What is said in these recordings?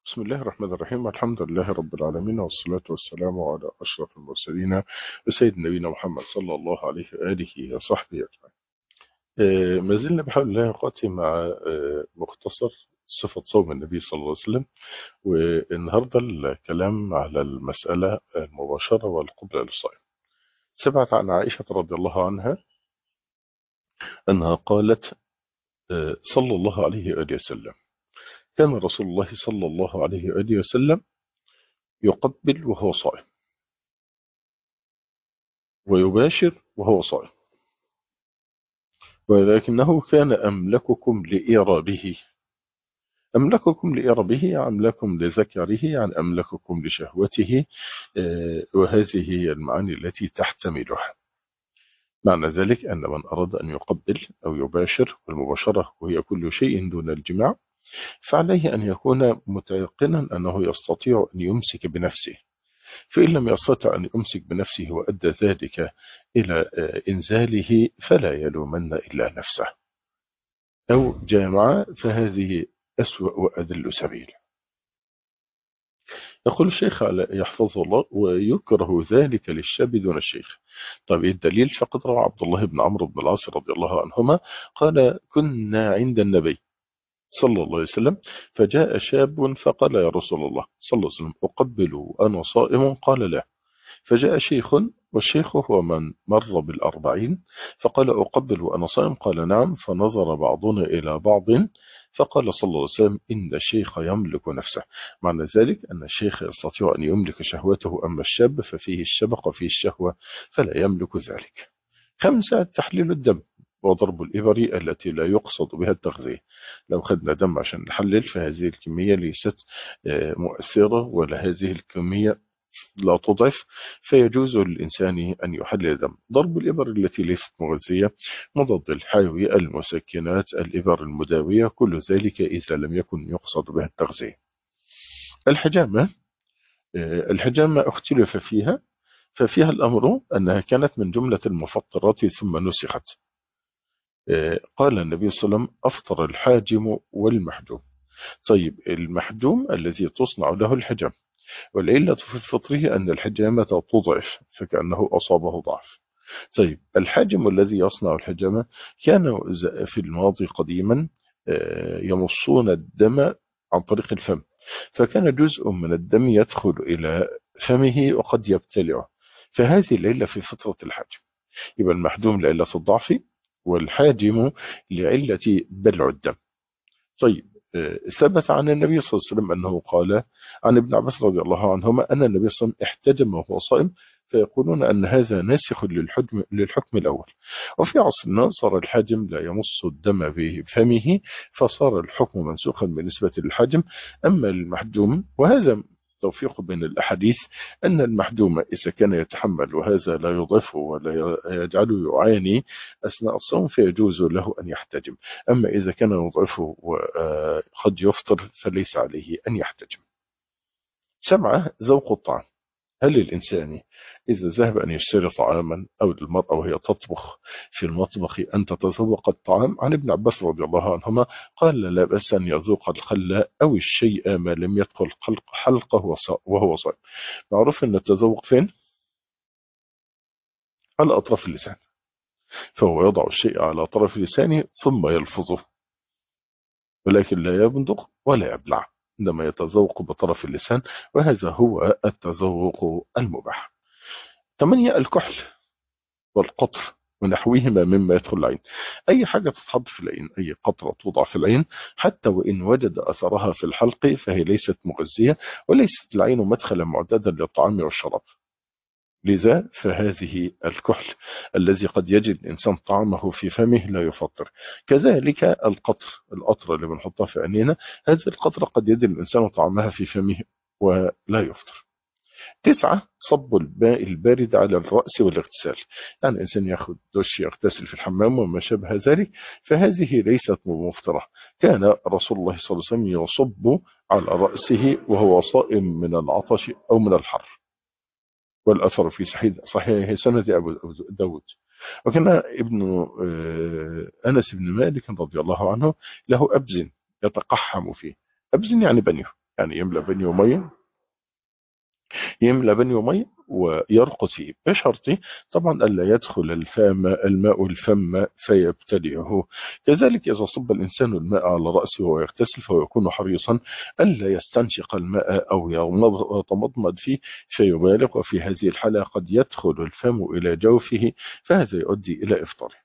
بسم الله الرحمن الرحيم. الحمد لله رب العالمين، والصلاة والسلام على أشرف المرسلين وسيد نبينا محمد صلى الله عليه وآله وصحبه أجمعين. ما زلنا بحول الله أخواتي مع مختصر صفة صوم النبي صلى الله عليه وسلم. والنهاردة الكلام على المسألة المباشرة والقبلة للصائم. ثبت عن عائشة رضي الله عنها أنها قالت صلى الله عليه وآله وسلم: كان رسول الله صلى الله عليه وآله وسلم يقبل وهو صائم، ويباشر وهو صائم، ولكنه كان أملككم لإربه، أملككم لذكره، يعني أملككم لشهوته. وهذه هي المعاني التي تحتملها. معنى ذلك أن من أراد أن يقبل أو يباشر، والمباشرة وهي كل شيء دون الجماع، فعليه أن يكون متيقنا أنه يستطيع أن يمسك بنفسه. فإن لم يستطع أن يمسك بنفسه وأدى ذلك إلى إنزاله، فلا يلومن إلا نفسه، أو جامع، فهذه أسوأ وأدل سبيل. يقول الشيخ يحفظه الله: ويكره ذلك للشاب دون الشيخ. طيب الدليل؟ فقد روى عبد الله بن عمرو بن العاص رضي الله عنهما قال: كنا عند النبي صلى الله عليه وسلم، فجاء شاب فقال: يا رسول الله صلى الله عليه وسلم، أقبل وأنا صائم؟ قال: لا. فجاء شيخ، والشيخ هو من مر بالأربعين، فقال: أقبل وأنا صائم؟ قال: نعم. فنظر بعضنا إلى بعض، فقال صلى الله عليه وسلم: إن الشيخ يملك نفسه. معنى ذلك أن الشيخ يستطيع أن يملك شهوته، أما الشاب ففيه الشبق وفيه الشهوة، فلا يملك ذلك. 5: تحليل الدم وضرب الإبر التي لا يقصد بها التغذية. لو خدنا دم عشان نحلل، فهذه الكمية ليست مؤثرة، ولا هذه الكمية لا تضعف، فيجوز للإنسان أن يحلل الدم. ضرب الإبر التي ليست مغذية، مضاد الحيوي، المسكنات، الإبر المداوية، كل ذلك إذا لم يكن يقصد بها التغذية. الحجامة، الحجامة اختلف فيها، ففيها الأمر أنها كانت من جملة المفطرات ثم نسخت. قال النبي صلى الله عليه وسلم: أفطر الحاجم والمحجوم. طيب المحجوم الذي تصنع له الحجام، والعلة في فطره أن الحجامة تضعف، فكأنه أصابه ضعف. طيب الحاجم الذي يصنع الحجامة كانوا في الماضي قديما يمصون الدم عن طريق الفم، فكان جزء من الدم يدخل إلى فمه وقد يبتلعه، فهذه العلة في فطرة الحاجم. يبقى المحجوم لعلة الضعف، والحاجم لعلة بلع الدم. طيب ثبت عن النبي صلى الله عليه وسلم أنه قال عن ابن عباس رضي الله عنهما أن النبي صلى الله عليه وسلم احتجم وهو صائم، فيقولون أن هذا ناسخ للحكم الأول. وفي عصرنا صار الحاجم لا يمص الدم بفمه، فصار الحكم منسوخا بالنسبة للحاجم. أما المحجوم، وهذا توفيق بين الأحاديث، أن المحجوم إذا كان يتحمل وهذا لا يضعفه ولا يجعله يعاني أثناء الصوم، فيجوز له أن يحتجم. أما إذا كان يضعفه وقد يفطر، فليس عليه أن يحتجم. 7: ذوق الطعام. هل للإنسان إذا ذهب أن يشتري طعاما، أو للمرأة وهي تطبخ في المطبخ، أن تتذوق الطعام؟ عن ابن عباس رضي الله عنهما قال: لا بأس أن يذوق الخل أو الشيء ما لم يدخل حلقه وهو صائم. معروف أن التذوق فين؟ على أطراف اللسان، فهو يضع الشيء على طرف لسانه ثم يلفظه، ولكن لا يبندق ولا يبلع، إنما يتذوق بطرف اللسان، وهذا هو التذوق المباح. 8: الكحل والقطر ونحوهما مما يدخل العين. أي حاجة تتحط في العين، أي قطرة توضع في العين، حتى وإن وجد أثرها في الحلق، فهي ليست مغذية، وليست العين مدخلا معتادا للطعام والشراب. لذا فهذه الكحل الذي قد يجد الإنسان طعمه في فمه لا يفطر. كذلك القطر اللي بنحطها في عينينا، هذه القطرة قد يجد الإنسان طعمها في فمه ولا يفطر. 9: صب الماء البارد على الرأس والاغتسال. يعني الإنسان يأخذ دش، يغتسل في الحمام وما شابه ذلك، فهذه ليست مفطرة. كان رسول الله صلى الله عليه وسلم يصب على رأسه وهو صائم من العطش أو من الحر، والأثر في صحيح سند أبو داود. وكان ابن أنس بن مالك رضي الله عنه له أبز يتقحم فيه. أبز يعني بنيه، يعني يملأ بني مية ويرقد فيه بشرط طبعا ألا يدخل الماء الفم فيبتلعه. كذلك إذا صب الإنسان الماء على رأسه وهو يغتسل فهو يكون حريصا ألا يستنشق الماء أو يتمضمض فيه فيبالغ، وفي هذه الحالة قد يدخل الفم إلى جوفه فهذا يؤدي إلى إفطاره.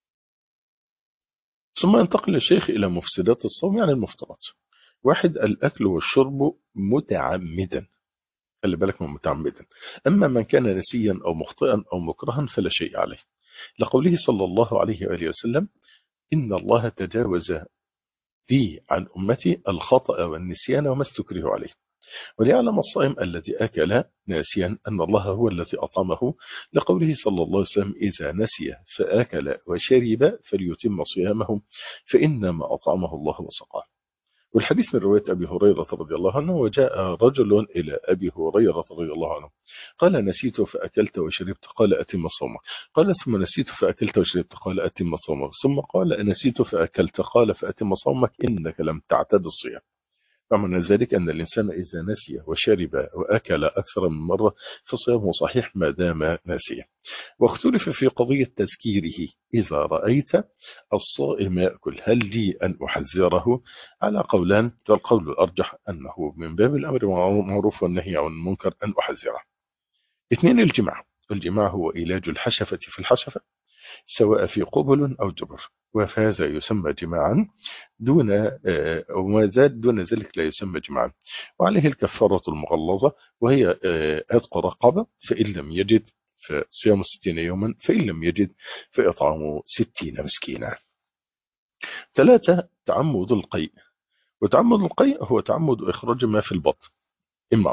ثم ينتقل الشيخ إلى مفسدات الصوم، يعني المفطرات. واحد، الأكل والشرب متعمدا، خلي بالك من متعمدا. أما من كان نسيا أو مخطئا أو مكرها فلا شيء عليه، لقوله صلى الله عليه وآله وسلم: إن الله تجاوز لي عن أمتي الخطأ والنسيان وما استكره عليه. وليعلم الصائم الذي أكل ناسيا أن الله هو الذي أطعمه، لقوله صلى الله عليه وسلم: إذا نسي فأكل وشرب فليتم صيامه فإنما أطعمه الله وسقاه. والحديث من رواية أبي هريرة رضي الله عنه: وجاء رجل إلى أبي هريرة رضي الله عنه قال: نسيت فأكلت وشربت، قال: أتم صومك. قال: ثم نسيت فأكلت وشربت، قال: أتم صومك. ثم قال: نسيت فأكلت، قال: فأتم صومك إنك لم تعتد الصيام. فمعنى ذلك أن الإنسان إذا نسي وشرب وأكل أكثر من مرة فصيامه صحيح ما دام ناسيا. واختلف في قضية تذكيره: إذا رأيت الصائم يأكل هل لي أن أحذره؟ على قولان، والقول الأرجح أنه من باب الأمر بالمعروف والنهي عن المنكر أن أحذره. اثنين، الجماع هو إيلاج الحشفة في الحشفة سواء في قبل أو دبر، وهذا يسمى جماعا دون وما زاد دون ذلك لا يسمى جماعا. وعليه الكفارة المغلظة، وهي عتق رقبة، فإن لم يجد فصيام 60 يوما، فإن لم يجد فإطعام 60 مسكينا. ثلاثة، تعمد القيء. وتعمد القيء هو تعمد إخراج ما في البطن، إما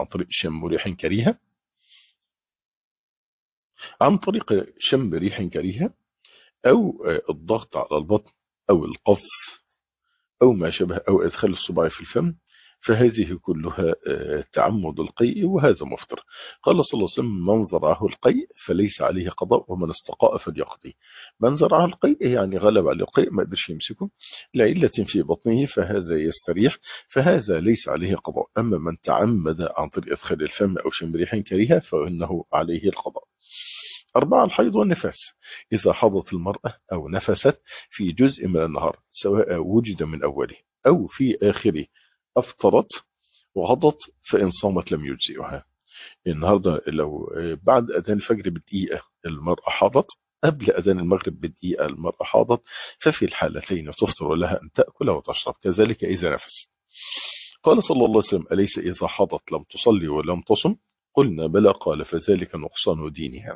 عن طريق شم ريح كريهة، أو الضغط على البطن، أو القف، أو ما شبه، أو إدخال الصباع في الفم، فهذه كلها تعمد القيء، وهذا مفطر. قال صلى الله عليه وسلم: من زرعه القيء فليس عليه قضاء ومن استقاء فليقضي. من زرعه القيء يعني غلب على القيء ما قدرش يمسكه لعلة في بطنه فهذا يستريح، فهذا ليس عليه قضاء. أما من تعمد عن طريق إدخال الفم أو شم ريح كريهة فإنه عليه القضاء. أربعة، الحيض والنفاس. إذا حضت المرأة أو نفست في جزء من النهار سواء وجد من أوله أو في آخره أفطرت وغضت، فإن صامت لم يجزئها. النهاردة لو بعد أذان الفجر بدقيقة المرأة حاضت، قبل أذان المغرب بدقيقة المرأة حاضت، ففي الحالتين تفطر لها أن تأكل وتشرب، كذلك إذا نفس. قال صلى الله عليه وسلم: أليس إذا حاضت لم تصلي ولم تصم؟ قلنا: بلى. قال: فذلك نقصان دينها.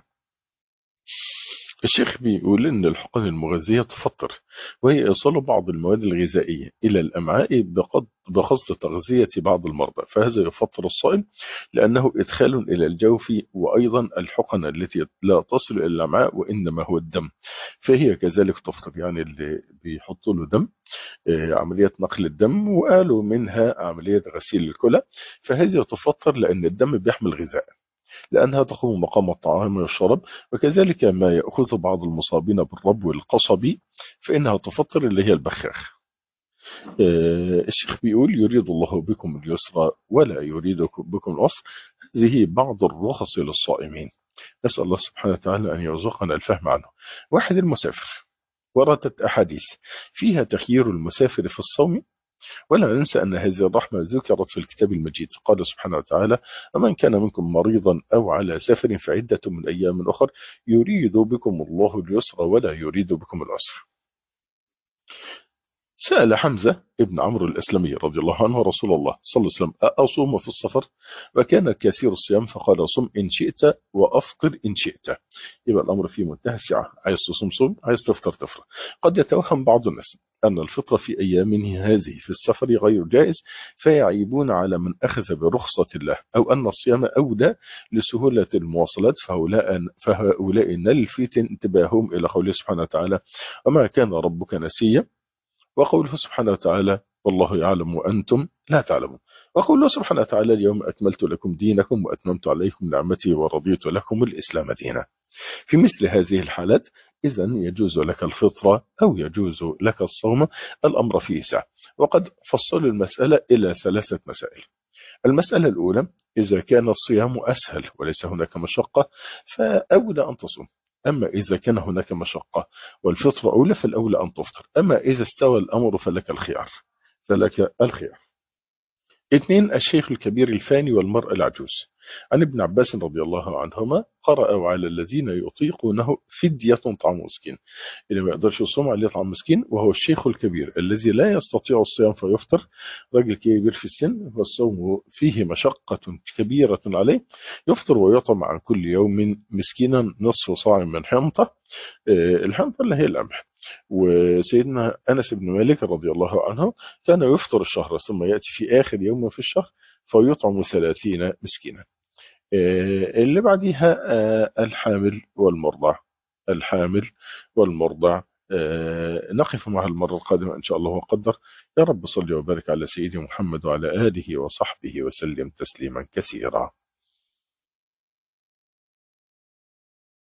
الشيخ بيقول إن الحقن المغذية تفطر، وهي إيصال بعض المواد الغذائية إلى الأمعاء بقصد تغذية بعض المرضى، فهذا يفطر الصائم لأنه إدخال إلى الجوف. وأيضا الحقن التي لا تصل إلى الأمعاء وإنما هو الدم، فهي كذلك تفطر. يعني اللي بيحطوا له دم، عملية نقل الدم، وقالوا منها عملية غسيل الكلى، فهذه تفطر لأن الدم بيحمل غذاء، لأنها تقوم مقام الطعام والشراب. وكذلك ما يأخذ بعض المصابين بالربو القصبي فإنها تفطر، اللي هي البخاخ. الشيخ بيقول: يريد الله بكم اليسر ولا يريد بكم العسر. هذه بعض الرخص للصائمين، نسأل الله سبحانه وتعالى أن يرزقنا الفهم عنه. واحد، المسافر. وردت أحاديث فيها تخيير المسافر في الصوم، ولا ننسى أن هذه الرحمة ذكرت في الكتاب المجيد. قال سبحانه وتعالى: ومن كان منكم مريضا أو على سفر فعدة من أيام أخر يريد بكم الله اليسر ولا يريد بكم العسر. سأل حمزة ابن عمرو الأسلمي رضي الله عنه رسول الله صلى الله عليه وسلم: أصوم في السفر؟ وكان كثير الصيام، فقال: صم إن شئت وأفطر إن شئت. يبقى الأمر فيه منتهى السعة، عايز تصوم صوم، عايز تفطر تفطر. قد يتوهم بعض الناس أن الفطر في أيامه هذه في السفر غير جائز، فيعيبون على من أخذ برخصة الله، أو أن الصيام أولى لسهولة المواصلات، فهؤلاء نلفت انتباههم إلى قوله سبحانه وتعالى: وما كان ربك نسيا، وقوله سبحانه وتعالى: والله يعلم وأنتم لا تعلمون، وقوله سبحانه وتعالى: اليوم أكملت لكم دينكم وأتممت عليكم نعمتي ورضيت لكم الإسلام دينا. في مثل هذه الحالات إذن يجوز لك الفطرة أو يجوز لك الصوم، الأمر فيه سعة. وقد فصلوا المسألة إلى 3 مسائل. المسألة الأولى: إذا كان الصيام أسهل وليس هناك مشقة فأولى أن تصوم. أما إذا كان هناك مشقة والفطر أولى فالأولى أن تفطر. أما إذا استوى الأمر فلك الخيار. فلك الخيار. اثنين: الشيخ الكبير الفاني والمرأة العجوز. عن ابن عباس رضي الله عنهما: قرأوا على الذين يطيقونه فدية طعام مسكين. اللي ما يقدرش يصوم عليه طعام مسكين، وهو الشيخ الكبير الذي لا يستطيع الصيام فيفطر، راجل كبير في السن والصوم فيه مشقة كبيرة عليه، يفطر ويطعم عن كل يوم مسكينا نصف صاع من حنطة. الحنطة اللي هي القمح. وسيدنا أنس بن مالك رضي الله عنه كان يفطر الشهر ثم يأتي في آخر يوم في الشهر فيطعم 30 مسكينا. اللي بعديها الحامل والمرضع. الحامل والمرضع. نقف معها المرة القادمة إن شاء الله وقدر. يا رب صل وبارك على سيدنا محمد وعلى آله وصحبه وسلم تسليما كثيرا.